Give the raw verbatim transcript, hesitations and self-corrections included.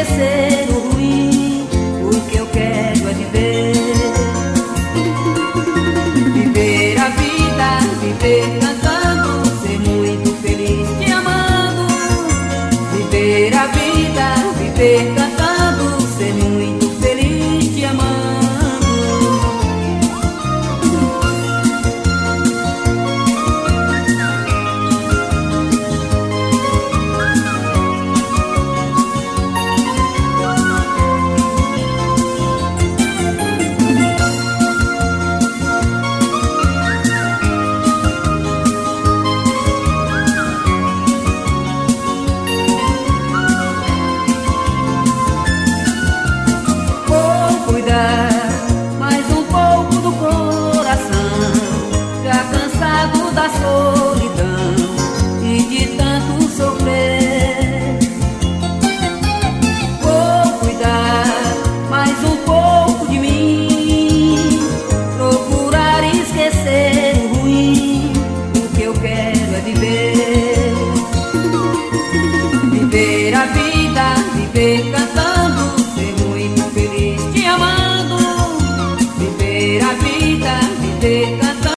esquecer o ruim. O que eu quero é viver. Viver a vida, viver cantando, ser muito feliz te amando. Viver a vida, viver cantando, ser muito feliz te amando. Mais um pouco do coração, já cansado da solidão e de tanto sofrer. Vou cuidar mais um pouco de mim, procurar esquecer o ruim. O que eu quero é viver. Viver a vida, viver cantando, ser muito feliz te amando. Viver a vida, viver cantando.